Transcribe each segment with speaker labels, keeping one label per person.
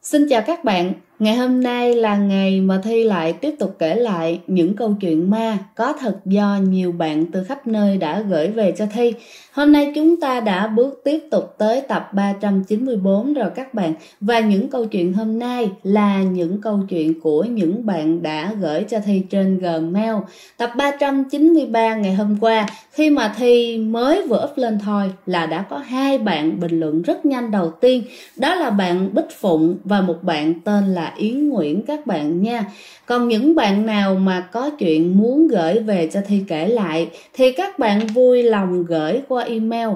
Speaker 1: Xin chào các bạn, ngày hôm nay là ngày mà Thi lại tiếp tục kể lại những câu chuyện ma có thật do nhiều bạn từ khắp nơi đã gửi về cho Thi. Hôm nay chúng ta đã bước tiếp tục tới tập 394 rồi các bạn. Và những câu chuyện hôm nay là những câu chuyện của những bạn đã gửi cho Thi trên Gmail. Tập 393 ngày hôm qua, khi mà Thi mới vừa up lên thôi là đã có 2 bạn bình luận rất nhanh. Đầu tiên đó là bạn Bích Phụng và một bạn tên là Yến Nguyễn các bạn nha. Còn những bạn nào mà có chuyện muốn gửi về cho Thi kể lại thì các bạn vui lòng gửi qua email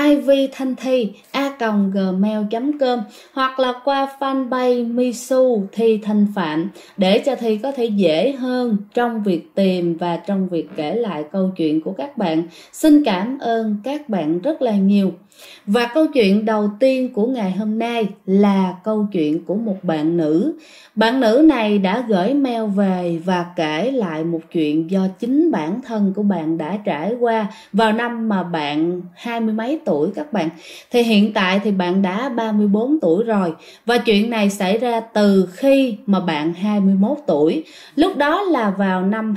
Speaker 1: ivthanthi@gmail.com hoặc là qua fanpage Misu Thi Thanh Phạm để cho Thi có thể dễ hơn trong việc tìm và trong việc kể lại câu chuyện của các bạn. Xin cảm ơn các bạn rất là nhiều. Và câu chuyện đầu tiên của ngày hôm nay là câu chuyện của một bạn nữ. Bạn nữ này đã gửi mail về và kể lại một chuyện do chính bản thân của bạn đã trải qua vào năm mà bạn 20 mấy tuổi các bạn. Thì hiện tại thì bạn đã 34 tuổi rồi. Và chuyện này xảy ra từ khi mà bạn 21 tuổi. Lúc đó là vào năm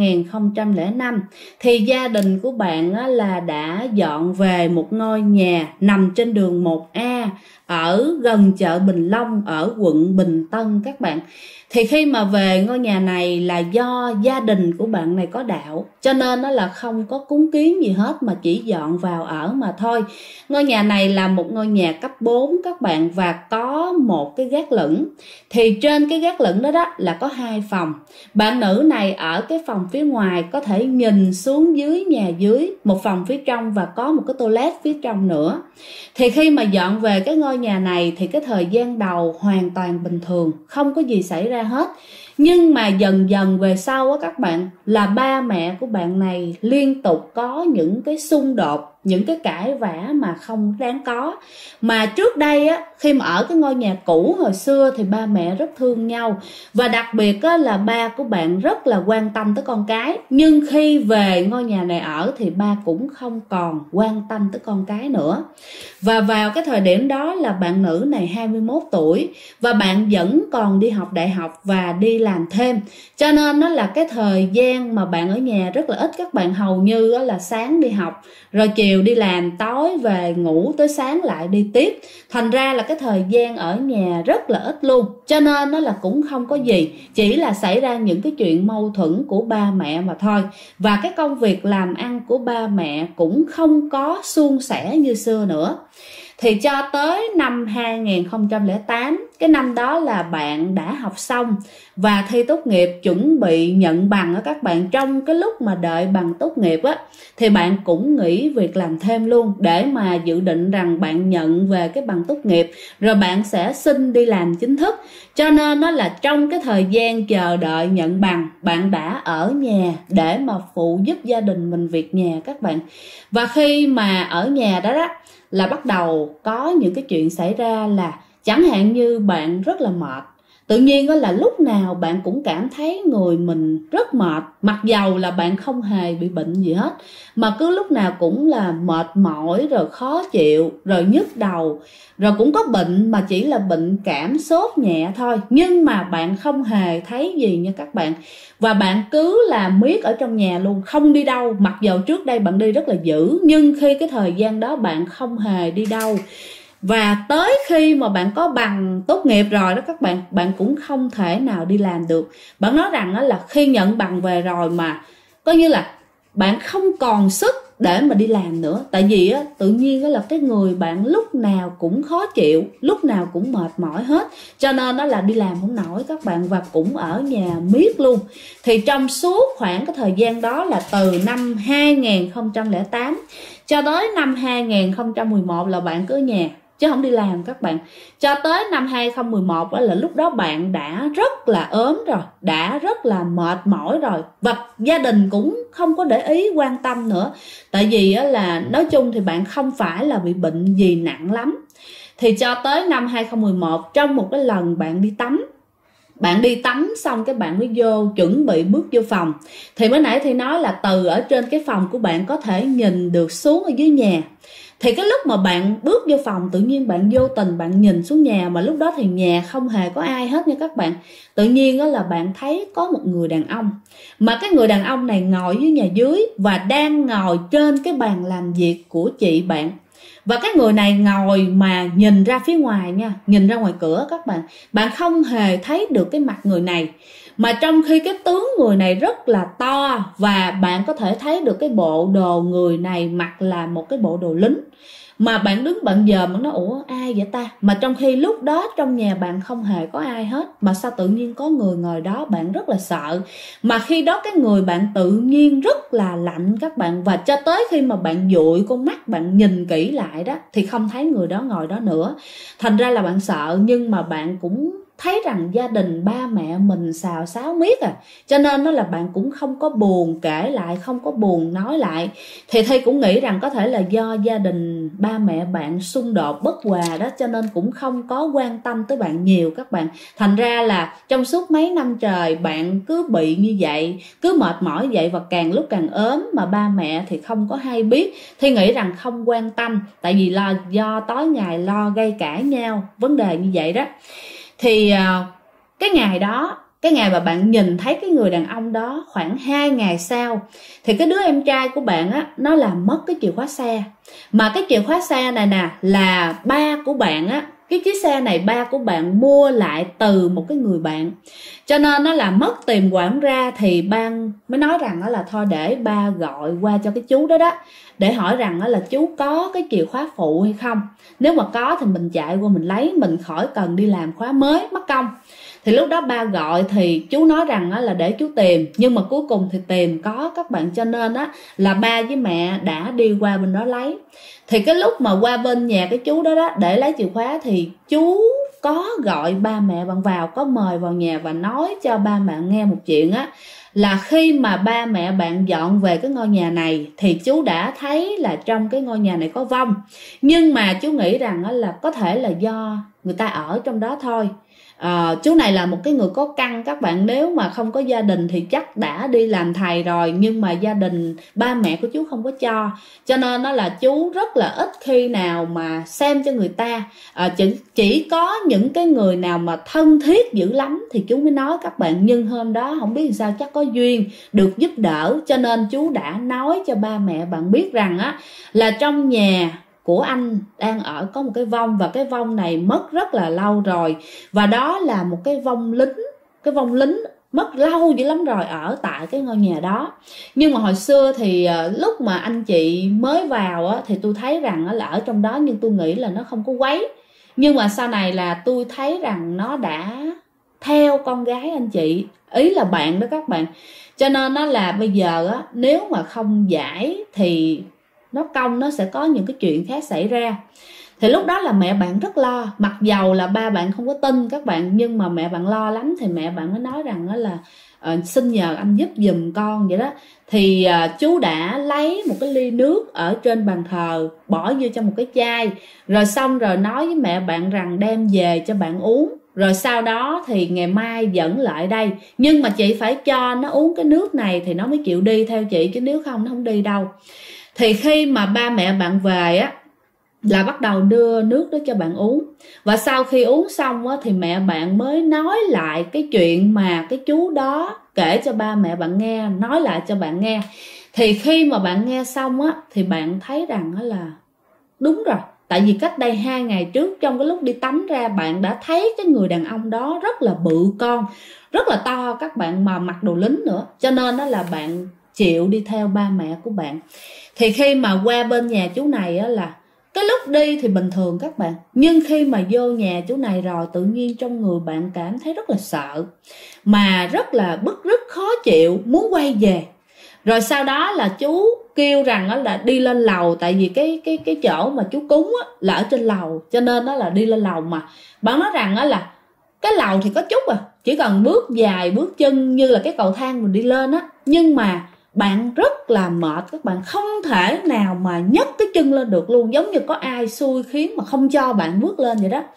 Speaker 1: 2005. Thì gia đình của bạn là đã dọn về một ngôi nhà nằm trên đường 1A ở gần chợ Bình Long ở quận Bình Tân các bạn. Thì khi mà về ngôi nhà này là do gia đình của bạn này có đạo, cho nên nó là không có cúng kiến gì hết mà chỉ dọn vào ở mà thôi. Ngôi nhà này là một ngôi nhà cấp 4 các bạn và có một cái gác lửng. Thì trên cái gác lửng đó là có 2 phòng. Bạn nữ này ở cái phòng phía ngoài có thể nhìn xuống dưới nhà dưới, một phòng phía trong và có một cái toilet phía trong nữa. Thì khi mà dọn về cái ngôi nhà này thì cái thời gian đầu hoàn toàn bình thường, không có gì xảy ra hết. Nhưng mà dần dần về sau á các bạn, là ba mẹ của bạn này liên tục có những cái xung đột, những cái cãi vã mà không đáng có. Mà trước đây á, khi mà ở cái ngôi nhà cũ hồi xưa thì ba mẹ rất thương nhau. Và đặc biệt á, là ba của bạn rất là quan tâm tới con cái. Nhưng khi về ngôi nhà này ở thì ba cũng không còn quan tâm tới con cái nữa. Và vào cái thời điểm đó là bạn nữ này 21 tuổi và bạn vẫn còn đi học đại học và đi làm thêm. Cho nên nó là cái thời gian mà bạn ở nhà rất là ít các bạn, hầu như là sáng đi học rồi chiều đi làm, tối về ngủ, tới sáng lại đi tiếp. Thành ra là cái thời gian ở nhà rất là ít luôn. Cho nên nó là cũng không có gì, chỉ là xảy ra những cái chuyện mâu thuẫn của ba mẹ mà thôi. Và cái công việc làm ăn của ba mẹ cũng không có suôn sẻ như xưa nữa. Thì cho tới năm 2008, cái năm đó là bạn đã học xong và thi tốt nghiệp, chuẩn bị nhận bằng á các bạn. Trong cái lúc mà đợi bằng tốt nghiệp á thì bạn cũng nghỉ việc làm thêm luôn để mà dự định rằng bạn nhận về cái bằng tốt nghiệp rồi bạn sẽ xin đi làm chính thức. Cho nên nó là trong cái thời gian chờ đợi nhận bằng, bạn đã ở nhà để mà phụ giúp gia đình mình việc nhà các bạn. Và khi mà ở nhà đó là bắt đầu có những cái chuyện xảy ra, là chẳng hạn như bạn rất là mệt. Tự nhiên đó là lúc nào bạn cũng cảm thấy người mình rất mệt, mặc dầu là bạn không hề bị bệnh gì hết, mà cứ lúc nào cũng là mệt mỏi, rồi khó chịu, rồi nhức đầu, rồi cũng có bệnh mà chỉ là bệnh cảm sốt nhẹ thôi, nhưng mà bạn không hề thấy gì nha các bạn. Và bạn cứ làm miết ở trong nhà luôn, không đi đâu, mặc dầu trước đây bạn đi rất là dữ, nhưng khi cái thời gian đó bạn không hề đi đâu. Và tới khi mà bạn có bằng tốt nghiệp rồi đó các bạn, bạn cũng không thể nào đi làm được. Bạn nói rằng là khi nhận bằng về rồi mà coi như là bạn không còn sức để mà đi làm nữa. Tại vì tự nhiên là cái người bạn lúc nào cũng khó chịu, lúc nào cũng mệt mỏi hết. Cho nên đó là đi làm không nổi các bạn, và cũng ở nhà miết luôn. Thì trong suốt khoảng cái thời gian đó là từ năm 2008 cho tới năm 2011 là bạn cứ ở nhà chứ không đi làm các bạn. Cho tới năm 2011 là lúc đó bạn đã rất là ốm rồi, đã rất là mệt mỏi rồi. Và gia đình cũng không có để ý quan tâm nữa. Tại vì là nói chung thì bạn không phải là bị bệnh gì nặng lắm. Thì cho tới năm 2011, trong một cái lần bạn đi tắm, bạn đi tắm xong cái bạn mới vô chuẩn bị bước vô phòng. Thì mới nãy thì nói là từ ở trên cái phòng của bạn có thể nhìn được xuống ở dưới nhà. Thì cái lúc mà bạn bước vô phòng, tự nhiên bạn vô tình bạn nhìn xuống nhà, mà lúc đó thì nhà không hề có ai hết nha các bạn. Tự nhiên đó là bạn thấy có một người đàn ông, mà cái người đàn ông này ngồi dưới nhà dưới và đang ngồi trên cái bàn làm việc của chị bạn. Và cái người này ngồi mà nhìn ra phía ngoài nha, nhìn ra ngoài cửa các bạn. Bạn không hề thấy được cái mặt người này, mà trong khi cái tướng người này rất là to, và bạn có thể thấy được cái bộ đồ người này mặc là một cái bộ đồ lính. Mà bạn đứng bạn dòm bạn nói ủa ai vậy ta, mà trong khi lúc đó trong nhà bạn không hề có ai hết, mà sao tự nhiên có người ngồi đó. Bạn rất là sợ, mà khi đó cái người bạn tự nhiên rất là lạnh các bạn. Và cho tới khi mà bạn dụi con mắt bạn nhìn kỹ lại đó thì không thấy người đó ngồi đó nữa. Thành ra là bạn sợ, nhưng mà bạn cũng thấy rằng gia đình ba mẹ mình xào xáo miết cho nên đó là bạn cũng không có buồn kể lại, không có buồn nói lại. Thì Thi cũng nghĩ rằng có thể là do gia đình ba mẹ bạn xung đột bất hòa đó, cho nên cũng không có quan tâm tới bạn nhiều các bạn. Thành ra là trong suốt mấy năm trời bạn cứ bị như vậy, cứ mệt mỏi vậy, và càng lúc càng ốm, mà ba mẹ thì không có hay biết. Thi nghĩ rằng không quan tâm, tại vì là do tối ngày lo gây cãi nhau vấn đề như vậy đó. Thì cái ngày đó, cái ngày mà bạn nhìn thấy cái người đàn ông đó, khoảng 2 ngày sau thì cái đứa em trai của bạn á, nó làm mất cái chìa khóa xe. Mà cái chìa khóa xe này nè là ba của bạn á, cái chiếc xe này ba của bạn mua lại từ một cái người bạn, cho nên nó là mất tìm quản ra. Thì ban mới nói rằng đó là thôi để ba gọi qua cho cái chú đó đó, để hỏi rằng đó là chú có cái chìa khóa phụ hay không. Nếu mà có thì mình chạy qua mình lấy, mình khỏi cần đi làm khóa mới mất công. Thì lúc đó ba gọi thì chú nói rằng là để chú tìm, nhưng mà cuối cùng thì tìm có các bạn. Cho nên á là ba với mẹ đã đi qua bên đó lấy. Thì cái lúc mà qua bên nhà cái chú đó đó để lấy chìa khóa thì chú có gọi ba mẹ bạn vào, có mời vào nhà và nói cho ba mẹ nghe một chuyện á, là khi mà ba mẹ bạn dọn về cái ngôi nhà này thì chú đã thấy là trong cái ngôi nhà này có vong. Nhưng mà chú nghĩ rằng là có thể là do người ta ở trong đó thôi. Chú này là một cái người có căn các bạn, nếu mà không có gia đình thì chắc đã đi làm thầy rồi, nhưng mà gia đình ba mẹ của chú không có cho nên đó là chú rất là ít khi nào mà xem cho người ta. Chỉ có những cái người nào mà thân thiết dữ lắm thì chú mới nói các bạn. Nhưng hôm đó không biết sao, chắc có duyên được giúp đỡ, cho nên chú đã nói cho ba mẹ bạn biết rằng á là trong nhà của anh đang ở có một cái vong, và cái vong này mất rất là lâu rồi, và đó là một cái vong lính. Cái vong lính mất lâu dữ lắm rồi ở tại cái ngôi nhà đó. Nhưng mà hồi xưa thì lúc mà anh chị mới vào á, thì tôi thấy rằng là ở trong đó, nhưng tôi nghĩ là nó không có quấy. Nhưng mà sau này là tôi thấy rằng nó đã theo con gái anh chị, ý là bạn đó các bạn. Cho nên nó là bây giờ á, nếu mà không giải thì nó công nó sẽ có những cái chuyện khác xảy ra. Thì lúc đó là mẹ bạn rất lo, mặc dầu là ba bạn không có tin các bạn, nhưng mà mẹ bạn lo lắm. Thì mẹ bạn mới nói rằng đó là xin nhờ anh giúp giùm con vậy đó. Thì chú đã lấy một cái ly nước ở trên bàn thờ, bỏ vô trong một cái chai, rồi xong rồi nói với mẹ bạn rằng đem về cho bạn uống, rồi sau đó thì ngày mai dẫn lại đây. Nhưng mà chị phải cho nó uống cái nước này thì nó mới chịu đi theo chị, chứ nếu không nó không đi đâu. Thì khi mà ba mẹ bạn về á là bắt đầu đưa nước đó cho bạn uống. Và sau khi uống xong á thì mẹ bạn mới nói lại cái chuyện mà cái chú đó kể cho ba mẹ bạn nghe, nói lại cho bạn nghe. Thì khi mà bạn nghe xong á thì bạn thấy rằng đó là đúng rồi. Tại vì cách đây 2 ngày trước, trong cái lúc đi tắm ra, bạn đã thấy cái người đàn ông đó rất là bự con, rất là to các bạn, mà mặc đồ lính nữa. Cho nên đó là bạn chịu đi theo ba mẹ của bạn. Thì khi mà qua bên nhà chú này á, là cái lúc đi thì bình thường các bạn, nhưng khi mà vô nhà chú này rồi, tự nhiên trong người bạn cảm thấy rất là sợ, mà rất là bứt rứt khó chịu, muốn quay về. Rồi sau đó là chú kêu rằng đó là đi lên lầu, tại vì cái chỗ mà chú cúng á là ở trên lầu, cho nên đó là đi lên lầu. Mà bạn nói rằng đó là cái lầu thì có chút chỉ cần bước dài bước chân như là cái cầu thang mình đi lên á, nhưng mà bạn rất là mệt các bạn, không thể nào mà nhấc cái chân lên được luôn, giống như có ai xui khiến mà không cho bạn bước lên vậy đó.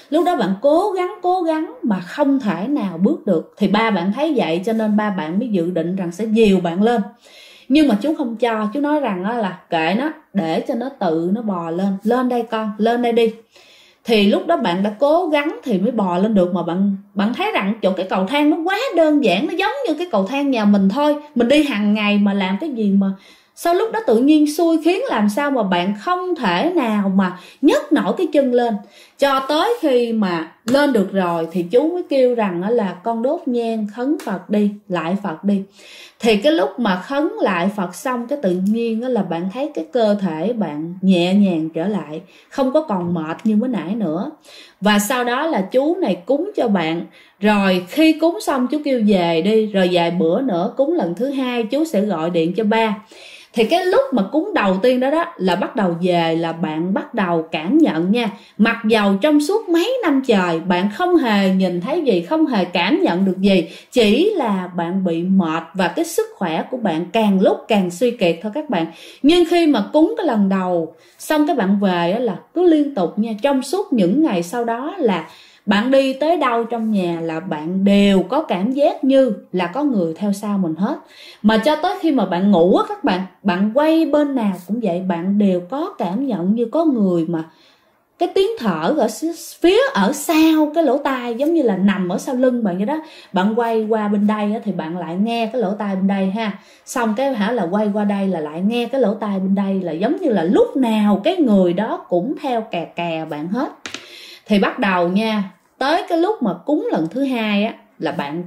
Speaker 1: lúc đó bạn cố gắng mà không thể nào bước được. Thì ba bạn thấy vậy cho nên ba bạn mới dự định rằng sẽ dìu bạn lên. Nhưng mà chú không cho, chú nói rằng là kệ nó, để cho nó tự nó bò lên. Lên đây con, lên đây đi. Thì lúc đó bạn đã cố gắng thì mới bò lên được. Mà bạn thấy rằng chỗ cái cầu thang nó quá đơn giản, nó giống như cái cầu thang nhà mình thôi. Mình đi hàng ngày mà làm cái gì mà sao lúc đó tự nhiên xui khiến, làm sao mà bạn không thể nào mà nhấc nổi cái chân lên. Cho tới khi mà lên được rồi thì chú mới kêu rằng là con đốt nhang khấn Phật đi, lại Phật đi. Thì cái lúc mà khấn lại Phật xong, cái tự nhiên là bạn thấy cái cơ thể bạn nhẹ nhàng trở lại, không có còn mệt như mới nãy nữa. Và sau đó là chú này cúng cho bạn. Rồi khi cúng xong chú kêu về đi, rồi vài bữa nữa cúng lần thứ hai chú sẽ gọi điện cho ba. Thì cái lúc mà cúng đầu tiên đó là bắt đầu về là bạn bắt đầu cảm nhận nha. Mặc dầu trong suốt mấy năm trời bạn không hề nhìn thấy gì, không hề cảm nhận được gì, chỉ là bạn bị mệt và cái sức khỏe của bạn càng lúc càng suy kiệt thôi các bạn. Nhưng khi mà cúng cái lần đầu xong cái bạn về là cứ liên tục nha, trong suốt những ngày sau đó là bạn đi tới đâu trong nhà là bạn đều có cảm giác như là có người theo sau mình hết. Mà cho tới khi mà bạn ngủ á các bạn quay bên nào cũng vậy, bạn đều có cảm nhận như có người mà cái tiếng thở ở phía ở sau cái lỗ tai, giống như là nằm ở sau lưng bạn vậy đó. Bạn quay qua bên đây thì bạn lại nghe cái lỗ tai bên đây ha. Xong cái là quay qua đây là lại nghe cái lỗ tai bên đây, là giống như là lúc nào cái người đó cũng theo kè kè bạn hết. Thì bắt đầu nha, tới cái lúc mà cúng lần thứ hai là bạn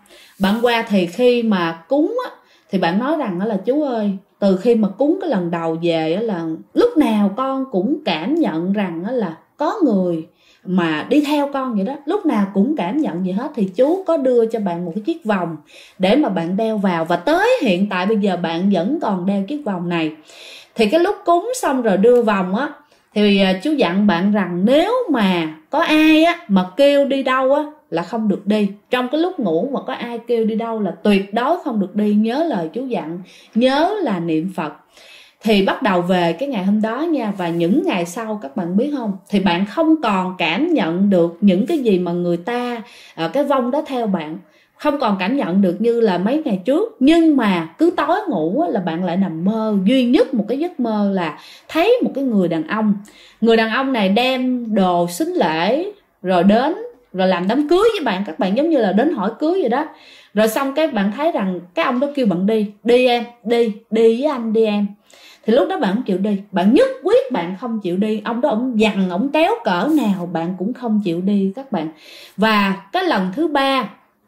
Speaker 1: qua thì khi mà cúng thì bạn nói rằng là chú ơi, từ khi mà cúng cái lần đầu về là lúc nào con cũng cảm nhận rằng là có người mà đi theo con vậy đó, lúc nào cũng cảm nhận gì hết. Thì chú có đưa cho bạn một cái chiếc vòng để mà bạn đeo vào, và tới hiện tại bây giờ bạn vẫn còn đeo chiếc vòng này. Thì cái lúc cúng xong rồi đưa vòng thì chú dặn bạn rằng nếu mà có ai mà kêu đi đâu là không được đi. Trong cái lúc ngủ mà có ai kêu đi đâu là tuyệt đối không được đi. Nhớ lời chú dặn, nhớ là niệm Phật. Thì bắt đầu về cái ngày hôm đó nha, và những ngày sau các bạn biết không, thì bạn không còn cảm nhận được những cái gì mà người ta cái vong đó theo bạn, không còn cảm nhận được như là mấy ngày trước. Nhưng mà cứ tối ngủ là bạn lại nằm mơ, duy nhất một cái giấc mơ là thấy một cái người đàn ông. Người đàn ông này đem đồ sính lễ rồi đến rồi làm đám cưới với bạn, các bạn, giống như là đến hỏi cưới vậy đó. Rồi xong cái bạn thấy rằng cái ông đó kêu bạn đi em, đi với anh đi em. Thì lúc đó bạn không chịu đi, bạn nhất quyết bạn không chịu đi. Ông đó ông dằn, ông kéo cỡ nào bạn cũng không chịu đi các bạn. Và cái lần thứ ba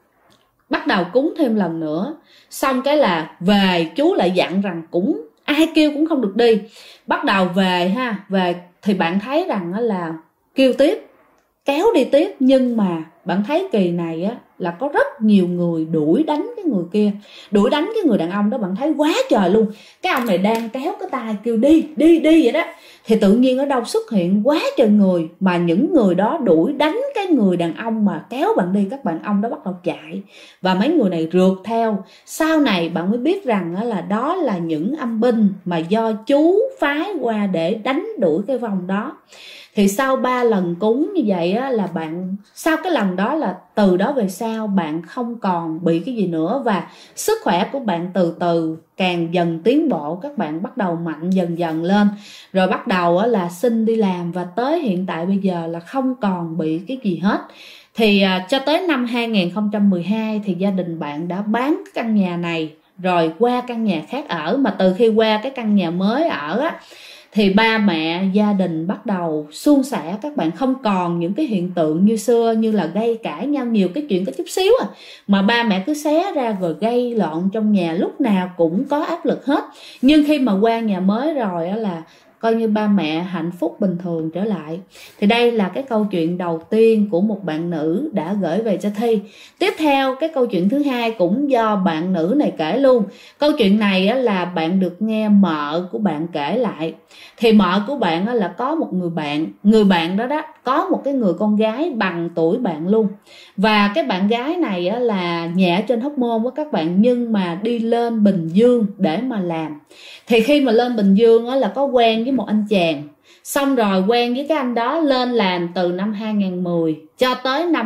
Speaker 1: bắt đầu cúng thêm lần nữa, xong cái là về chú lại dặn rằng cũng ai kêu cũng không được đi. Bắt đầu về thì bạn thấy rằng là kêu tiếp, kéo đi tiếp. Nhưng mà bạn thấy kỳ này là có rất nhiều người đuổi đánh cái người kia, đuổi đánh cái người đàn ông đó. Bạn thấy quá trời luôn, cái ông này đang kéo cái tay kêu đi vậy đó, thì tự nhiên ở đâu xuất hiện quá trời người, mà những người đó đuổi đánh cái người đàn ông mà kéo bạn đi các bạn. Ông đó bắt đầu chạy và mấy người này rượt theo. Sau này bạn mới biết rằng là đó là những âm binh mà do chú phái qua để đánh đuổi cái vong đó. Thì sau 3 lần cúng như vậy là bạn, sau cái lần đó là từ đó về sau bạn không còn bị cái gì nữa, và sức khỏe của bạn từ từ càng dần tiến bộ, các bạn bắt đầu mạnh dần dần lên, rồi bắt đầu là xin đi làm, và tới hiện tại bây giờ là không còn bị cái gì hết. Thì cho tới năm 2012 thì gia đình bạn đã bán cái căn nhà này rồi qua căn nhà khác ở. Mà từ khi qua cái căn nhà mới ở thì ba mẹ gia đình bắt đầu suôn sẻ các bạn, không còn những cái hiện tượng như xưa, như là gây cãi nhau nhiều cái chuyện có chút xíu mà ba mẹ cứ xé ra rồi gây loạn trong nhà, lúc nào cũng có áp lực hết. Nhưng khi mà qua nhà mới rồi là coi như ba mẹ hạnh phúc bình thường trở lại. Thì đây là cái câu chuyện đầu tiên của một bạn nữ đã gửi về cho Thi. Tiếp theo cái câu chuyện thứ hai cũng do bạn nữ này kể luôn. Câu chuyện này là bạn được nghe mợ của bạn kể lại. Thì mợ của bạn là có một người bạn đó có một cái người con gái bằng tuổi bạn luôn. Và cái bạn gái này là nhẹ trên hóc môn với các bạn, nhưng mà đi lên Bình Dương để mà làm. Thì khi mà lên Bình Dương là có quen với một anh chàng. Xong rồi quen với cái anh đó lên làm từ năm 2010 cho tới năm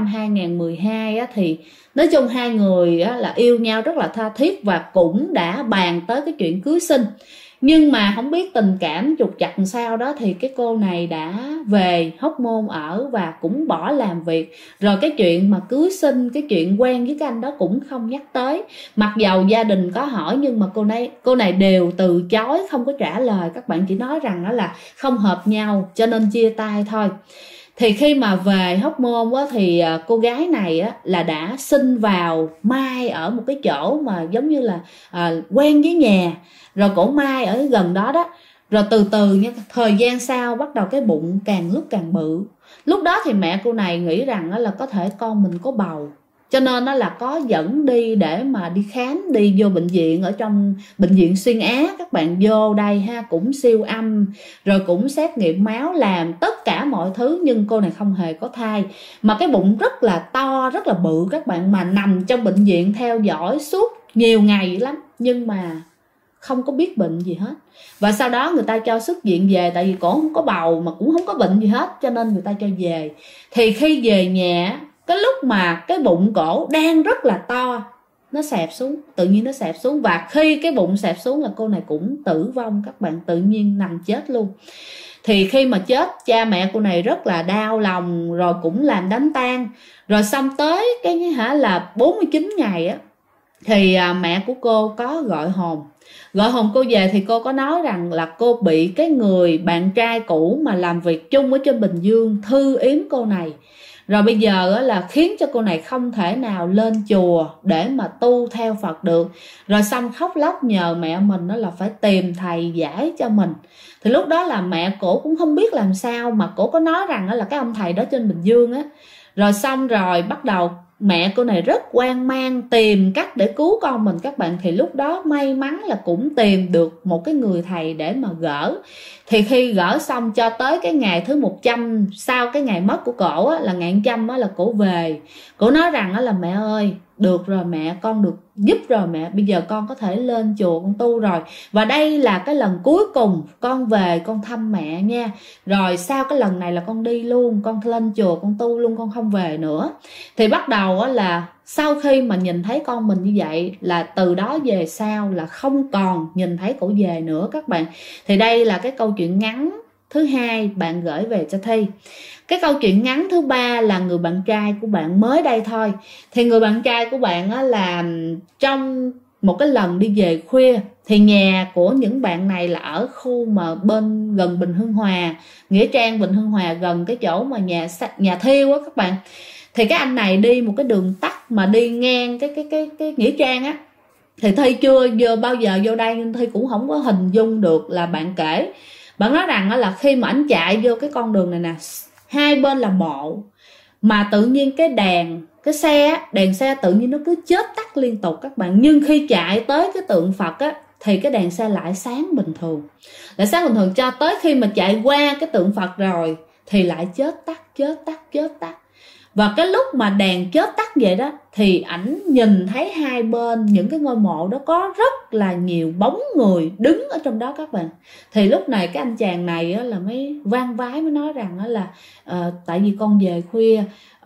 Speaker 1: 2012 á, thì nói chung hai người á, là yêu nhau rất là tha thiết và cũng đã bàn tới cái chuyện cưới xin. Nhưng mà không biết tình cảm trục trặc sao đó thì cái cô này đã về Hóc Môn ở và cũng bỏ làm việc. Rồi cái chuyện mà cưới xin, cái chuyện quen với cái anh đó cũng không nhắc tới. Mặc dầu gia đình có hỏi nhưng mà cô này đều từ chối, không có trả lời. Các bạn chỉ nói rằng đó là không hợp nhau cho nên chia tay thôi. Thì khi mà về Hóc Môn á, thì cô gái này á, là đã xin vào mai ở một cái chỗ mà giống như là quen với nhà. Rồi cổ mai ở gần đó đó. Rồi từ từ nha, thời gian sau bắt đầu cái bụng càng lúc càng bự. Lúc đó thì mẹ cô này nghĩ rằng là có thể con mình có bầu, cho nên nó là có dẫn đi để mà đi khám, đi vô bệnh viện, ở trong bệnh viện Xuyên Á. Các bạn vô đây ha, cũng siêu âm rồi cũng xét nghiệm máu, làm tất cả mọi thứ, nhưng cô này không hề có thai. Mà cái bụng rất là to, rất là bự các bạn, mà nằm trong bệnh viện theo dõi suốt nhiều ngày lắm, nhưng mà không có biết bệnh gì hết. Và sau đó người ta cho xuất viện về, tại vì cổ không có bầu mà cũng không có bệnh gì hết, cho nên người ta cho về. Thì khi về nhà, cái lúc mà cái bụng cổ đang rất là to, nó xẹp xuống, tự nhiên nó xẹp xuống. Và khi cái bụng xẹp xuống là cô này cũng tử vong các bạn, tự nhiên nằm chết luôn. Thì khi mà chết, cha mẹ cô này rất là đau lòng, rồi cũng làm đám tang. Rồi xong tới cái là 49 ngày á, thì mẹ của cô có gọi hồn cô về. Thì cô có nói rằng là cô bị cái người bạn trai cũ mà làm việc chung ở trên Bình Dương thư yếm cô này. Rồi bây giờ là khiến cho cô này không thể nào lên chùa để mà tu theo Phật được. Rồi xong khóc lóc nhờ mẹ mình là phải tìm thầy giải cho mình. Thì lúc đó là mẹ cổ cũng không biết làm sao, mà cổ có nói rằng là cái ông thầy đó trên Bình Dương á. Rồi xong rồi bắt đầu mẹ cô này rất hoang mang tìm cách để cứu con mình các bạn. Thì lúc đó may mắn là cũng tìm được một cái người thầy để mà gỡ. Thì khi gỡ xong cho tới cái ngày thứ 100 sau cái ngày mất của cổ á, là ngày 100 á, là cổ về. Cổ nói rằng á, là mẹ ơi, được rồi mẹ, con được giúp rồi mẹ, bây giờ con có thể lên chùa con tu rồi. Và đây là cái lần cuối cùng con về con thăm mẹ nha. Rồi sau cái lần này là con đi luôn, con lên chùa con tu luôn, con không về nữa. Thì bắt đầu á, là sau khi mà nhìn thấy con mình như vậy là từ đó về sau là không còn nhìn thấy cổ về nữa các bạn. Thì đây là cái câu chuyện ngắn thứ hai bạn gửi về cho Thi. Cái câu chuyện ngắn thứ ba là người bạn trai của bạn mới đây thôi. Thì người bạn trai của bạn á, là trong một cái lần đi về khuya, thì nhà của những bạn này là ở khu mà bên gần Bình Hưng Hòa, Nghĩa Trang Bình Hưng Hòa, gần cái chỗ mà nhà thiêu á các bạn. Thì cái anh này đi một cái đường tắt mà đi ngang cái Nghĩa Trang á. Thì Thi chưa bao giờ vô đây nên Thi cũng không có hình dung được. Là bạn kể, bạn nói rằng là khi mà anh chạy vô cái con đường này nè, hai bên là mộ, mà tự nhiên cái đèn xe tự nhiên nó cứ chết tắt liên tục các bạn. Nhưng khi chạy tới cái tượng Phật á, thì cái đèn xe lại sáng bình thường, cho tới khi mà chạy qua cái tượng Phật rồi thì lại chết tắt. Và cái lúc mà đèn chớp tắt vậy đó, thì ảnh nhìn thấy hai bên những cái ngôi mộ đó có rất là nhiều bóng người đứng ở trong đó các bạn. Thì lúc này cái anh chàng này á, là mới vang vái, mới nói rằng á, là tại vì con về khuya,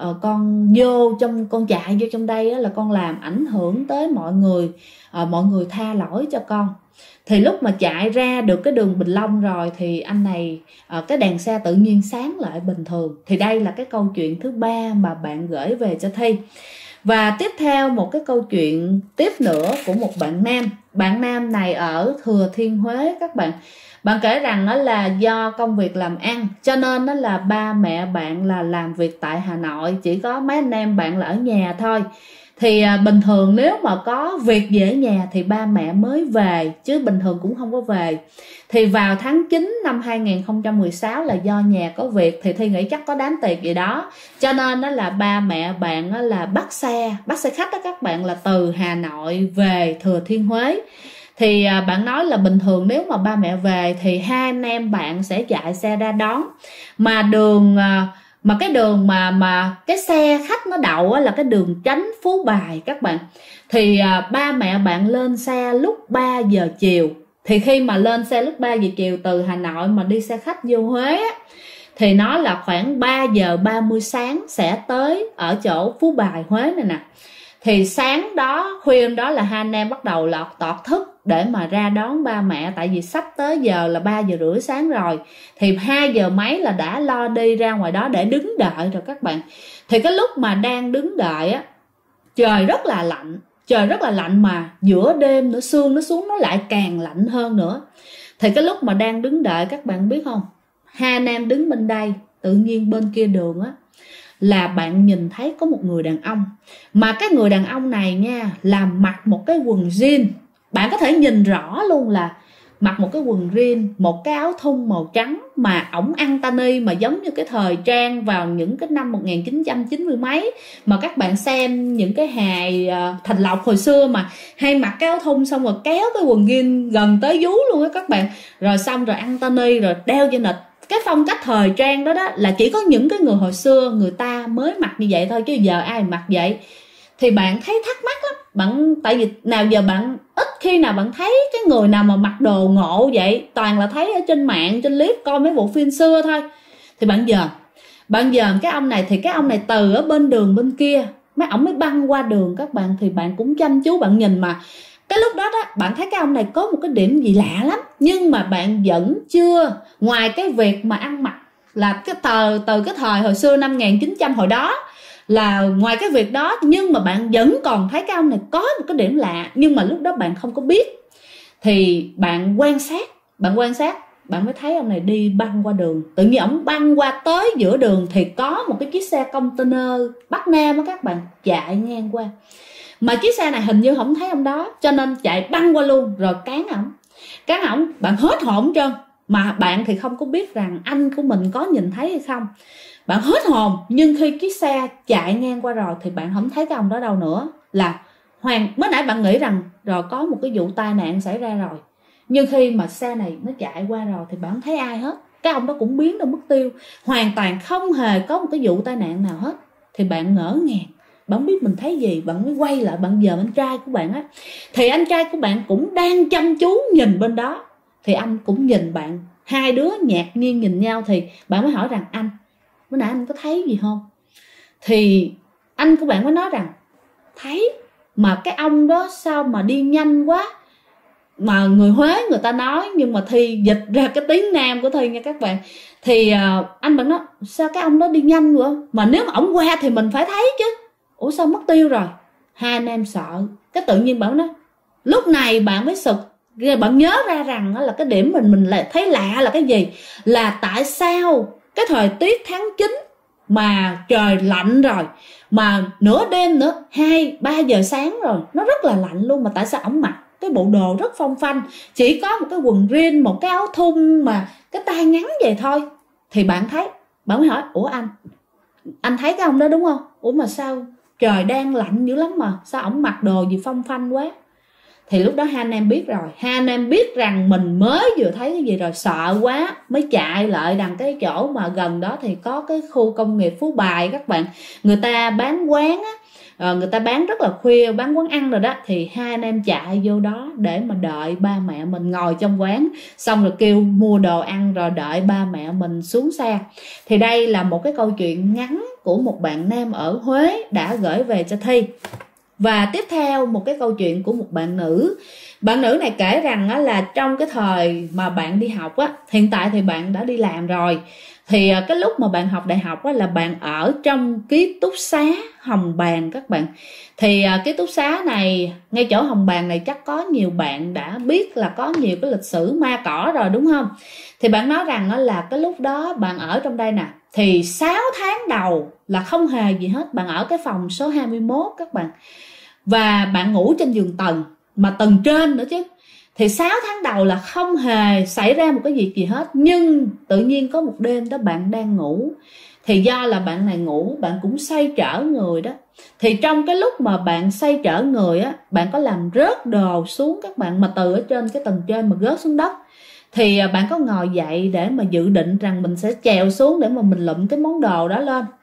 Speaker 1: con chạy vô trong đây á, là con làm ảnh hưởng tới mọi người tha lỗi cho con. Thì lúc mà chạy ra được cái đường Bình Long rồi thì anh này cái đèn xe tự nhiên sáng lại bình thường. Thì đây là cái câu chuyện thứ ba mà bạn gửi về cho Thi. Và tiếp theo một cái câu chuyện tiếp nữa của một bạn nam. Bạn nam này ở Thừa Thiên Huế các bạn. Bạn kể rằng đó là do công việc làm ăn cho nên đó là ba mẹ bạn là làm việc tại Hà Nội, chỉ có mấy anh em bạn là ở nhà thôi. Thì bình thường nếu mà có việc gì ở nhà thì ba mẹ mới về, chứ bình thường cũng không có về. Thì vào tháng 9 năm 2016 là do nhà có việc, thì Thi nghĩ chắc có đám tiệc gì đó, cho nên đó là ba mẹ bạn là bắt xe khách đó các bạn, là từ Hà Nội về Thừa Thiên Huế. Thì bạn nói là bình thường nếu mà ba mẹ về thì hai anh em bạn sẽ chạy xe ra đón. Mà cái đường mà cái xe khách nó đậu là cái đường Chánh Phú Bài các bạn. Thì ba mẹ bạn lên xe lúc 3 giờ chiều. Thì khi mà lên xe lúc 3 giờ chiều từ Hà Nội mà đi xe khách vô Huế á, thì nó là khoảng 3 giờ 30 sáng sẽ tới ở chỗ Phú Bài Huế này nè. Thì sáng đó, khuya đó là hai anh em bắt đầu lọt tọt thức để mà ra đón ba mẹ. Tại vì sắp tới giờ là 3 giờ rưỡi sáng rồi, thì 2 giờ mấy là đã lo đi ra ngoài đó để đứng đợi rồi các bạn. Thì cái lúc mà đang đứng đợi á, trời rất là lạnh. Trời rất là lạnh mà giữa đêm nữa, sương nó xuống nó lại càng lạnh hơn nữa. Thì cái lúc mà đang đứng đợi, các bạn biết không, hai anh em đứng bên đây, tự nhiên bên kia đường á là bạn nhìn thấy có một người đàn ông. Mà cái người đàn ông này nha, là mặc một cái quần jean, bạn có thể nhìn rõ luôn là mặc một cái quần jean, một cái áo thun màu trắng, mà ổng ăn tani mà giống như cái thời trang vào những cái năm 1990 mấy, mà các bạn xem những cái hài Thành Lộc hồi xưa mà hay mặc cái áo thun xong rồi kéo cái quần jean gần tới vú luôn á các bạn, rồi xong rồi ăn tani rồi đeo dây nịt. Cái phong cách thời trang đó là chỉ có những cái người hồi xưa người ta mới mặc như vậy thôi, chứ giờ ai mặc vậy. Thì bạn thấy thắc mắc lắm bạn, tại vì nào giờ bạn ít khi nào bạn thấy cái người nào mà mặc đồ ngộ vậy, toàn là thấy ở trên mạng, trên clip, coi mấy bộ phim xưa thôi. Thì bạn dòm cái ông này, thì cái ông này từ ở bên đường bên kia mấy ổng mới băng qua đường các bạn. Thì bạn cũng chăm chú bạn nhìn, mà cái lúc đó bạn thấy cái ông này có một cái điểm gì lạ lắm, nhưng mà bạn vẫn chưa, ngoài cái việc mà ăn mặc là cái từ cái thời hồi xưa năm 1900 hồi đó, là ngoài cái việc đó, nhưng mà bạn vẫn còn thấy cái ông này có một cái điểm lạ, nhưng mà lúc đó bạn không có biết. Thì bạn quan sát, bạn mới thấy ông này đi băng qua đường. Tự nhiên ổng băng qua tới giữa đường thì có một cái chiếc xe container Bắc Nam á các bạn, chạy ngang qua. Mà chiếc xe này hình như không thấy ông đó, cho nên chạy băng qua luôn rồi cán ổng. Bạn hết hồn trơn. Mà bạn thì không có biết rằng anh của mình có nhìn thấy hay không. Bạn hết hồn, nhưng khi chiếc xe chạy ngang qua rồi thì bạn không thấy cái ông đó đâu nữa. Là mới nãy bạn nghĩ rằng rồi có một cái vụ tai nạn xảy ra rồi, nhưng khi mà xe này nó chạy qua rồi thì bạn không thấy ai hết. Cái ông đó cũng biến đâu mất tiêu, hoàn toàn không hề có một cái vụ tai nạn nào hết. Thì bạn ngỡ ngàng, bạn không biết mình thấy gì, bạn mới quay lại bạn dòm anh trai của bạn á. Thì anh trai của bạn cũng đang chăm chú nhìn bên đó, thì anh cũng nhìn bạn. Hai đứa ngạc nhiên nhìn nhau, thì bạn mới hỏi rằng anh, bữa nãy anh có thấy gì không? Thì anh của bạn mới nói rằng thấy, mà cái ông đó sao mà đi nhanh quá. Mà người Huế người ta nói, nhưng mà Thi dịch ra cái tiếng Nam của Thi nha các bạn. Thì anh bạn nói sao cái ông đó đi nhanh vậy, mà nếu mà ổng qua thì mình phải thấy chứ, ủa sao mất tiêu rồi. Hai anh em sợ, cái tự nhiên bạn nói, lúc này bạn mới sực, bạn nhớ ra rằng là cái điểm mình lại thấy lạ là cái gì, là tại sao cái thời tiết tháng 9 mà trời lạnh rồi, mà nửa đêm nữa 2-3 giờ sáng rồi nó rất là lạnh luôn, mà tại sao ổng mặc cái bộ đồ rất phong phanh, chỉ có một cái quần jean, một cái áo thun mà cái tay ngắn vậy thôi. Thì bạn thấy, bạn mới hỏi, ủa anh thấy cái ông đó đúng không? Ủa mà sao trời đang lạnh dữ lắm mà sao ổng mặc đồ gì phong phanh quá. Thì lúc đó hai anh em biết rồi, hai anh em biết rằng mình mới vừa thấy cái gì rồi, sợ quá mới chạy lại đằng cái chỗ mà gần đó thì có cái khu công nghiệp Phú Bài các bạn. Người ta bán quán á, người ta bán rất là khuya, bán quán ăn rồi đó. Thì hai anh em chạy vô đó để mà đợi ba mẹ mình ngồi trong quán, xong rồi kêu mua đồ ăn rồi đợi ba mẹ mình xuống xe. Thì đây là một cái câu chuyện ngắn của một bạn nam ở Huế đã gửi về cho Thi. Và tiếp theo một cái câu chuyện của một bạn nữ. Bạn nữ này kể rằng là trong cái thời mà bạn đi học á, hiện tại thì bạn đã đi làm rồi, thì cái lúc mà bạn học đại học á, là bạn ở trong ký túc xá Hồng Bàng các bạn. Thì ký túc xá này, ngay chỗ Hồng Bàng này chắc có nhiều bạn đã biết là có nhiều cái lịch sử ma cỏ rồi đúng không? Thì bạn nói rằng là cái lúc đó bạn ở trong đây nè, thì 6 tháng đầu là không hề gì hết. Bạn ở cái phòng số 21 các bạn, và bạn ngủ trên giường tầng, mà tầng trên nữa chứ. Thì 6 tháng đầu là không hề xảy ra một cái việc gì hết. Nhưng tự nhiên có một đêm đó bạn đang ngủ, thì do là bạn này ngủ, bạn cũng xoay trở người đó. Thì trong cái lúc mà bạn xoay trở người á, bạn có làm rớt đồ xuống các bạn, mà từ ở trên cái tầng trên mà rớt xuống đất. Thì bạn có ngồi dậy để mà dự định rằng mình sẽ trèo xuống để mà mình lụm cái món đồ đó lên.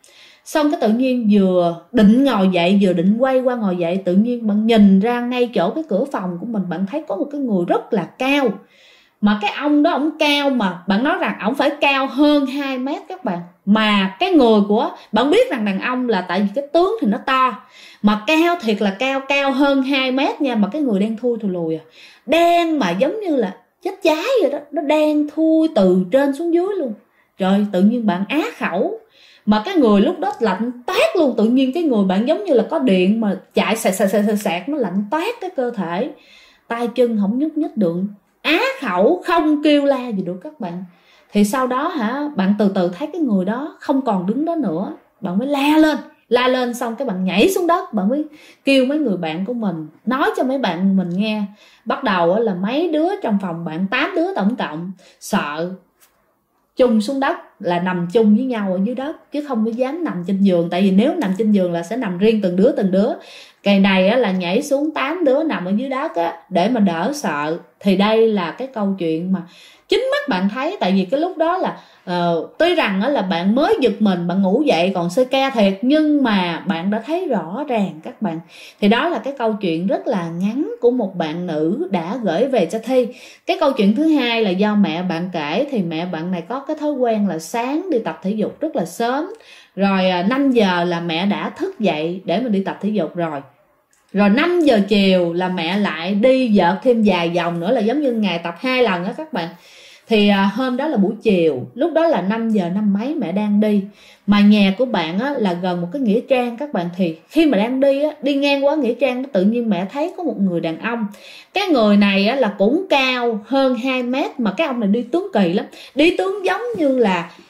Speaker 1: Xong cái tự nhiên vừa định ngồi dậy, vừa định quay qua ngồi dậy, tự nhiên bạn nhìn ra ngay chỗ cái cửa phòng của mình, bạn thấy có một cái người rất là cao. Mà cái ông đó ổng cao, mà bạn nói rằng ổng phải cao hơn 2 mét các bạn. Mà cái người của bạn biết rằng đàn ông là tại vì cái tướng thì nó to, mà cao thiệt là cao, cao hơn 2 mét nha. Mà cái người đen thui thù lùi à, đen mà giống như là chết cháy vậy đó, nó đen thui từ trên xuống dưới luôn. Trời, tự nhiên bạn á khẩu. Mà cái người lúc đó lạnh toát luôn. Tự nhiên cái người bạn giống như là có điện mà chạy sạc, nó lạnh toát cái cơ thể, tay chân không nhúc nhích được, á khẩu không kêu la gì được các bạn. Thì sau đó bạn từ từ thấy cái người đó không còn đứng đó nữa, bạn mới la lên. Xong cái bạn nhảy xuống đất, bạn mới kêu mấy người bạn của mình, nói cho mấy bạn mình nghe. Bắt đầu là mấy đứa trong phòng bạn, 8 đứa tổng cộng, sợ chung xuống đất, là nằm chung với nhau ở dưới đất, chứ không có dám nằm trên giường. Tại vì nếu nằm trên giường là sẽ nằm riêng từng đứa. Cái này là nhảy xuống 8 đứa nằm ở dưới đất để mà đỡ sợ. Thì đây là cái câu chuyện mà chính mắt bạn thấy. Tại vì cái lúc đó là tuy rằng là bạn mới giật mình, bạn ngủ dậy còn sơ ca thiệt, nhưng mà bạn đã thấy rõ ràng các bạn. Thì đó là cái câu chuyện rất là ngắn của một bạn nữ đã gửi về cho Thi. Cái câu chuyện thứ hai là do mẹ bạn kể. Thì mẹ bạn này có cái thói quen là sáng đi tập thể dục rất là sớm, rồi 5 giờ là mẹ đã thức dậy để mà đi tập thể dục rồi. Rồi 5 giờ chiều là mẹ lại đi vợt thêm vài vòng nữa, là giống như ngày tập 2 lần đó các bạn. Thì hôm đó là buổi chiều, lúc đó là 5 giờ 5 mấy mẹ đang đi. Mà nhà của bạn là gần một cái nghĩa trang các bạn. Thì khi mà đang đi ngang qua nghĩa trang đó, tự nhiên mẹ thấy có một người đàn ông. Cái người này là cũng cao hơn 2 mét, mà cái ông này đi tướng kỳ lắm. Đi tướng giống như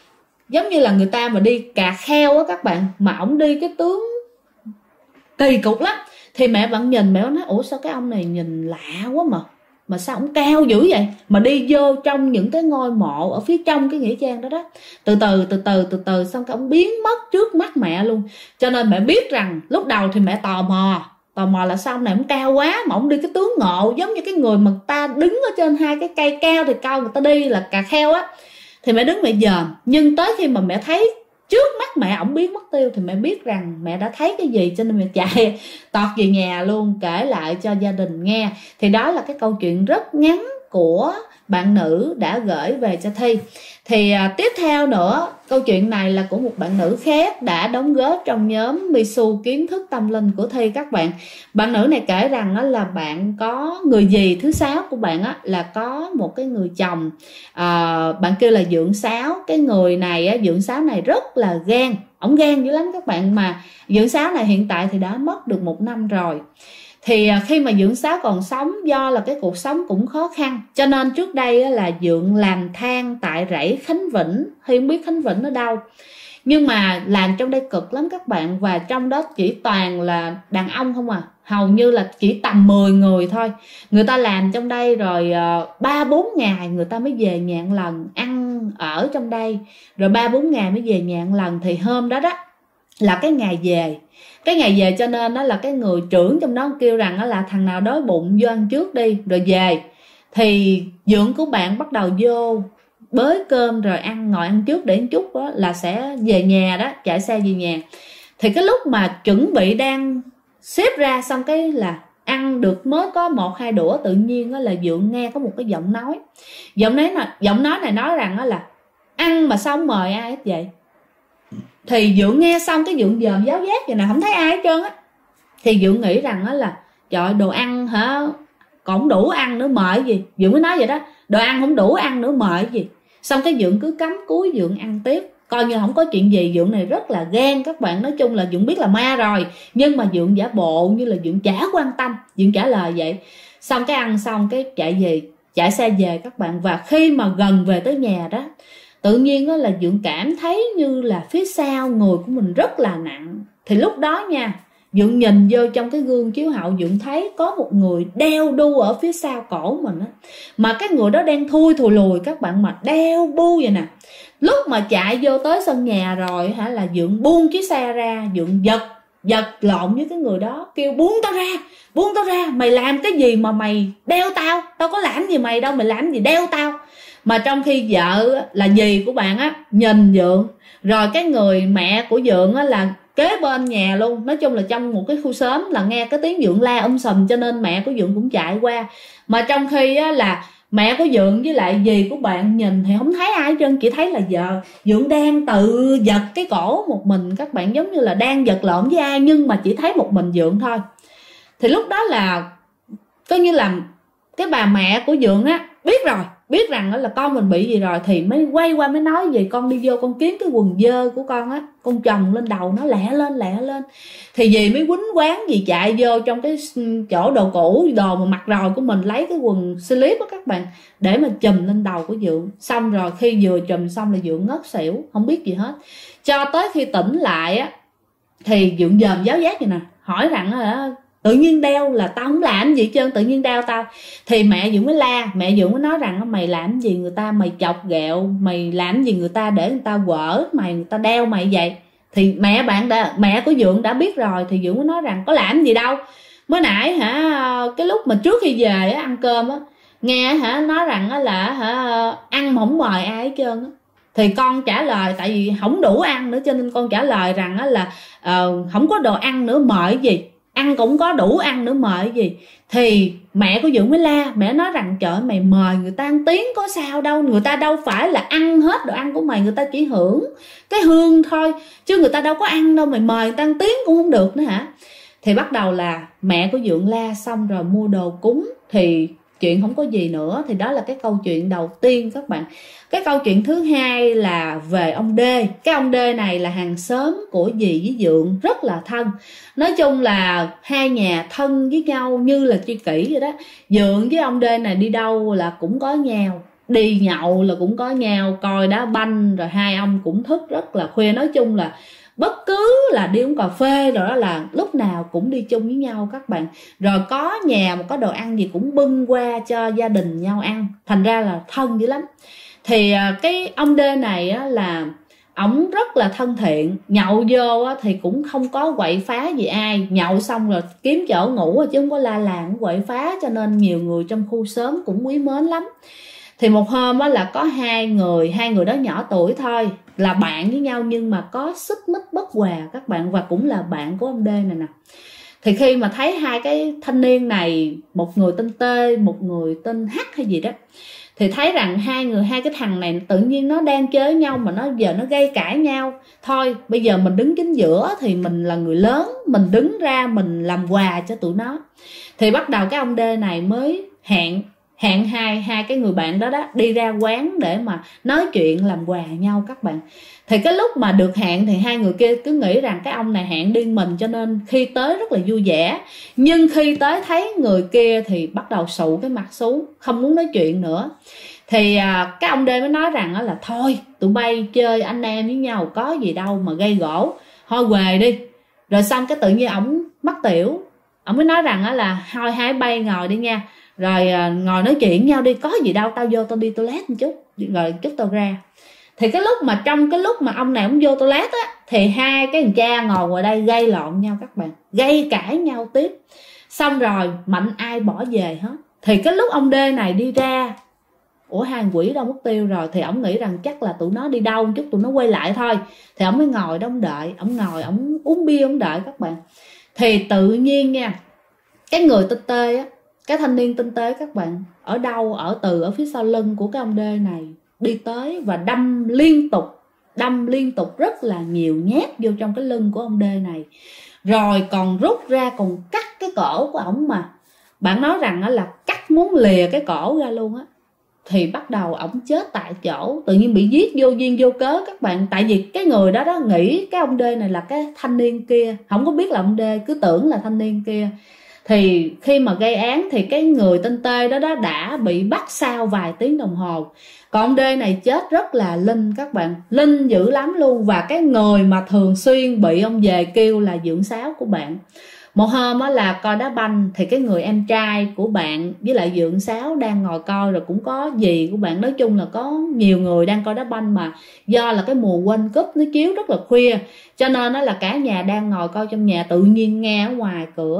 Speaker 1: là người ta mà đi cà kheo á các bạn. Mà ổng đi cái tướng kỳ cục lắm. Thì mẹ bạn nhìn, mẹ nói ủa sao cái ông này nhìn lạ quá mà sao ổng cao dữ vậy, mà đi vô trong những cái ngôi mộ ở phía trong cái nghĩa trang đó đó. Từ từ xong cái ổng biến mất trước mắt mẹ luôn. Cho nên mẹ biết rằng lúc đầu thì mẹ tò mò là sao ông này ổng cao quá mà ổng đi cái tướng ngộ giống như cái người mà ta đứng ở trên hai cái cây cao thì cao người ta đi là cà kheo á. Thì mẹ đứng mẹ dòm, nhưng tới khi mà mẹ thấy trước mắt mẹ ổng biến mất tiêu thì mẹ biết rằng mẹ đã thấy cái gì. Cho nên mẹ chạy tọt về nhà luôn, kể lại cho gia đình nghe. Thì đó là cái câu chuyện rất ngắn của bạn nữ đã gửi về cho Thi. Thì tiếp theo nữa, câu chuyện này là của một bạn nữ khác đã đóng góp trong nhóm Misu kiến thức tâm linh của Thi các bạn. Bạn nữ này kể rằng là bạn có người dì thứ 6 của bạn là có một cái người chồng, bạn kêu là dượng sáo. Cái người này dượng sáo này rất là gan, ổng gan dữ lắm các bạn. Mà dượng sáo này hiện tại thì đã mất được 1 năm rồi. Thì khi mà dượng sáo còn sống, do là cái cuộc sống cũng khó khăn, cho nên trước đây là dượng làm than tại rẫy Khánh Vĩnh. Thì không biết Khánh Vĩnh ở đâu, nhưng mà làm trong đây cực lắm các bạn. Và trong đó chỉ toàn là đàn ông không à, hầu như là chỉ tầm 10 người thôi. Người ta làm trong đây rồi 3-4 ngày người ta mới về nhà một lần, ăn ở trong đây rồi 3-4 ngày mới về nhà một lần. Thì hôm đó là cái ngày về, cho nên đó là cái người trưởng trong đó kêu rằng là thằng nào đói bụng vô ăn trước đi rồi về. Thì dượng của bạn bắt đầu vô bới cơm rồi ngồi ăn trước để một chút đó là sẽ về nhà đó, chạy xe về nhà. Thì cái lúc mà chuẩn bị đang xếp ra xong cái là ăn được mới có 1-2 đũa, tự nhiên là dượng nghe có một cái giọng nói này nói rằng là ăn mà xong mời ai hết vậy. Thì dượng nghe xong cái dượng dòm giáo giác vậy nè, không thấy ai hết trơn á. Thì dượng nghĩ rằng là trời, đồ ăn hả còn không đủ ăn nữa mời gì. Dượng mới nói vậy đó, đồ ăn không đủ ăn nữa mời gì. Xong cái dượng cứ cắm cúi dượng ăn tiếp, coi như không có chuyện gì. Dượng này rất là ghen các bạn. Nói chung là dượng biết là ma rồi, nhưng mà dượng giả bộ như là dượng chả quan tâm, dượng trả lời vậy. Xong cái ăn xong cái chạy xe về các bạn. Và khi mà gần về tới nhà đó, tự nhiên là dượng cảm thấy như là phía sau người của mình rất là nặng. Thì lúc đó nha, dượng nhìn vô trong cái gương chiếu hậu, dượng thấy có một người đeo đu ở phía sau cổ mình á. Mà cái người đó đang thui thùi lùi các bạn, mà đeo bu vậy nè. Lúc mà chạy vô tới sân nhà rồi là dượng buông chiếc xe ra, dượng giật lộn với cái người đó, kêu buông tao ra, mày làm cái gì mà mày đeo tao có làm gì mày đâu, mày làm gì đeo tao. Mà trong khi vợ là dì của bạn á nhìn Dượng, rồi cái người mẹ của Dượng á là kế bên nhà luôn, nói chung là trong một cái khu xóm là nghe cái tiếng Dượng la sùm, cho nên mẹ của Dượng cũng chạy qua. Mà trong khi á là mẹ của Dượng với lại dì của bạn nhìn thì không thấy ai hết trơn, chỉ thấy là vợ Dượng đang tự giật cái cổ một mình các bạn, giống như là đang giật lộn với ai, nhưng mà chỉ thấy một mình Dượng thôi. Thì lúc đó là coi như là cái bà mẹ của Dượng á biết rồi, biết rằng là con mình bị gì rồi, thì mới quay qua mới nói gì con đi vô con kiếm cái quần dơ của con á, con chồng lên đầu nó lẹ lên. Thì dì mới quýnh quán dì chạy vô trong cái chỗ đồ cũ, đồ mà mặc rồi của mình, lấy cái quần slip á các bạn, để mà chùm lên đầu của Dượng. Xong rồi khi vừa chùm xong là Dượng ngất xỉu, không biết gì hết. Cho tới khi tỉnh lại á thì Dượng dòm giáo giác vậy nè, hỏi rằng là tự nhiên đeo là tao không làm gì hết trơn, tự nhiên đeo tao. Thì mẹ Dượng mới la, mẹ Dượng mới nói rằng mày làm gì người ta, mày chọc ghẹo, mày làm gì người ta để người ta quở mày, người ta đeo mày vậy. Thì mẹ của Dượng đã biết rồi, thì Dượng mới nói rằng có làm gì đâu, mới nãy cái lúc mà trước khi về ăn cơm á, nghe nói rằng là ăn mà không mời ai hết trơn á. Thì con trả lời, tại vì không đủ ăn nữa cho nên con trả lời rằng là không có đồ ăn nữa mời gì, ăn cũng có đủ ăn nữa mời gì. Thì mẹ của Dượng mới la, mẹ nói rằng trời mày mời người ta ăn tiếng có sao đâu, người ta đâu phải là ăn hết đồ ăn của mày, người ta chỉ hưởng cái hương thôi chứ người ta đâu có ăn đâu, mày mời người ta ăn tiếng cũng không được nữa hả. Thì bắt đầu là mẹ của Dượng la xong rồi mua đồ cúng, thì chuyện không có gì nữa. Thì đó là cái câu chuyện đầu tiên các bạn. Cái câu chuyện thứ hai là về ông Đê. Cái ông Đê này là hàng xóm của dì với Dượng, rất là thân. Nói chung là hai nhà thân với nhau như là tri kỷ vậy đó. Dượng với ông Đê này đi đâu là cũng có nhau, đi nhậu là cũng có nhau, coi đá banh, rồi hai ông cũng thức rất là khuya. Nói chung là bất cứ là đi uống cà phê rồi đó là lúc nào cũng đi chung với nhau các bạn. Rồi có nhà mà có đồ ăn gì cũng bưng qua cho gia đình nhau ăn, thành ra là thân dữ lắm. Thì cái ông Đê này á, là ổng rất là thân thiện, nhậu vô á, thì cũng không có quậy phá gì ai, nhậu xong rồi kiếm chỗ ngủ chứ không có la làng quậy phá, cho nên nhiều người trong khu xóm cũng quý mến lắm. Thì một hôm á, là có hai người đó nhỏ tuổi thôi, là bạn với nhau nhưng mà có xích mích bất hòa các bạn, và cũng là bạn của ông Đê này nè. Thì khi mà thấy hai cái thanh niên này, một người tên T, một người tên H hay gì đó, thì thấy rằng hai cái thằng này tự nhiên nó đang chơi với nhau mà giờ nó gây cãi nhau. Thôi bây giờ mình đứng chính giữa, thì mình là người lớn, mình đứng ra mình làm quà cho tụi nó. Thì bắt đầu cái ông D này mới hẹn hai cái người bạn đó đi ra quán để mà nói chuyện làm quà nhau các bạn. Thì cái lúc mà được hẹn thì hai người kia cứ nghĩ rằng cái ông này hẹn điên mình, cho nên khi tới rất là vui vẻ. Nhưng khi tới thấy người kia thì bắt đầu sụ cái mặt xuống, không muốn nói chuyện nữa. Thì cái ông D mới nói rằng là thôi tụi bay chơi anh em với nhau có gì đâu mà gây gổ, thôi về đi. Rồi xong cái tự nhiên ổng mắc tiểu, ổng mới nói rằng là thôi hai bay ngồi đi nha, rồi ngồi nói chuyện nhau đi, có gì đâu, tao vô tao đi toilet một chút rồi chút tao ra. Thì trong cái lúc mà ông này ông vô toilet á, thì hai cái thằng cha ngồi ngoài đây gây lộn nhau các bạn, gây cãi nhau tiếp. Xong rồi mạnh ai bỏ về hết. Thì cái lúc ông D này đi ra, ủa hai quỷ đâu mất tiêu rồi, thì ổng nghĩ rằng chắc là tụi nó đi đâu chút tụi nó quay lại thôi. Thì ổng mới ngồi đó ổng đợi, ổng ngồi ổng uống bia ổng đợi các bạn. Thì tự nhiên nha, cái người tinh tê á, cái thanh niên tinh tế các bạn, ở đâu ở phía sau lưng của cái ông D này đi tới và đâm liên tục rất là nhiều nhát vô trong cái lưng của ông D này. Rồi còn rút ra còn cắt cái cổ của ổng, mà bạn nói rằng là cắt muốn lìa cái cổ ra luôn á. Thì bắt đầu ổng chết tại chỗ, tự nhiên bị giết vô duyên vô cớ các bạn. Tại vì cái người đó nghĩ cái ông D này là cái thanh niên kia, không có biết là ông D, cứ tưởng là thanh niên kia. Thì khi mà gây án thì cái người tên T đó đã bị bắt sau vài tiếng đồng hồ. Còn ông D này chết rất là linh các bạn, linh dữ lắm luôn. Và cái người mà thường xuyên bị ông về kêu là Dượng Sáu của bạn. Một hôm á là coi đá banh, thì cái người em trai của bạn với lại Dượng Sáu đang ngồi coi, rồi cũng có dì của bạn, nói chung là có nhiều người đang coi đá banh. Mà do là cái mùa World Cup nó chiếu rất là khuya, cho nên đó là cả nhà đang ngồi coi trong nhà, tự nhiên nghe ở ngoài cửa đập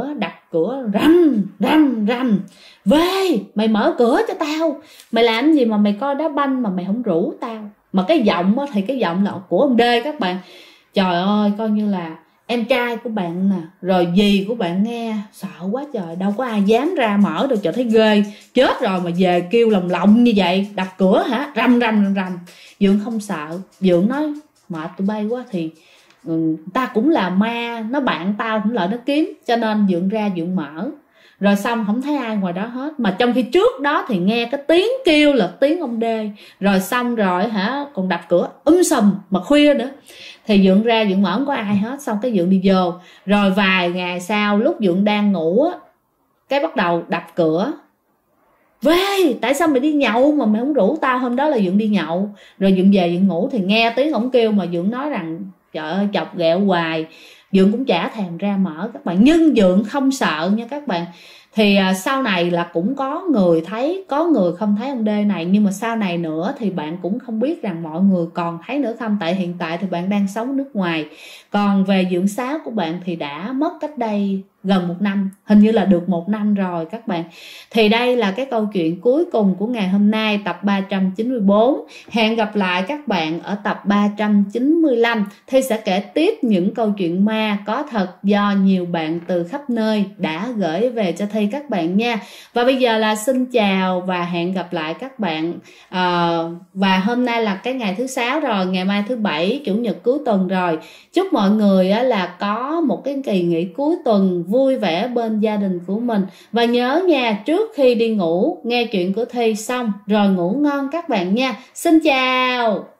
Speaker 1: cửa rầm rầm rầm. Về, mày mở cửa cho tao. Mày làm gì mà mày coi đá banh mà mày không rủ tao. Mà cái giọng thì cái giọng là của ông Đê các bạn. Trời ơi, coi như là em trai của bạn nè, rồi dì của bạn nghe, sợ quá trời, đâu có ai dám ra mở được, trời thấy ghê. Chết rồi mà về kêu lồng lộng như vậy, đập cửa hả, rầm rầm rầm rầm. Dượng không sợ, Dượng nói mệt tụi bay quá thì ta cũng là ma, nó bạn tao cũng lợi nó kiếm, cho nên Dượng ra Dượng mở. Rồi xong không thấy ai ngoài đó hết, mà trong khi trước đó thì nghe cái tiếng kêu là tiếng ông Đê. Rồi xong rồi hả, còn đập cửa sùm mà khuya nữa. Thì Dượng ra Dượng mở không có ai hết. Xong cái Dượng đi vô. Rồi vài ngày sau lúc Dượng đang ngủ á, cái bắt đầu đập cửa. Về, tại sao mày đi nhậu mà mày không rủ tao? Hôm đó là Dượng đi nhậu. Rồi Dượng về Dượng ngủ thì nghe tiếng ổng kêu, mà Dượng nói rằng trời ơi chọc ghẹo hoài. Dượng cũng chả thèm ra mở các bạn. Nhưng Dượng không sợ nha các bạn. Thì sau này là cũng có người thấy, có người không thấy ông Đê này. Nhưng mà sau này nữa thì bạn cũng không biết rằng mọi người còn thấy nữa không. Tại hiện tại thì bạn đang sống nước ngoài. Còn về Dượng Sáu của bạn thì đã mất cách đây gần 1 năm, hình như là được 1 năm rồi các bạn. Thì đây là cái câu chuyện cuối cùng của ngày hôm nay, tập 394. Hẹn gặp lại các bạn ở tập 395. Thi sẽ kể tiếp những câu chuyện ma có thật do nhiều bạn từ khắp nơi đã gửi về cho Thi các bạn nha. Và bây giờ là xin chào và hẹn gặp lại các bạn. Và hôm nay là cái ngày thứ 6 rồi, ngày mai thứ 7, chủ nhật cuối tuần rồi. Chúc mọi người là có một cái kỳ nghỉ cuối tuần vui vẻ bên gia đình của mình. Và nhớ nha, trước khi đi ngủ nghe chuyện của Thi xong rồi ngủ ngon các bạn nha. Xin chào.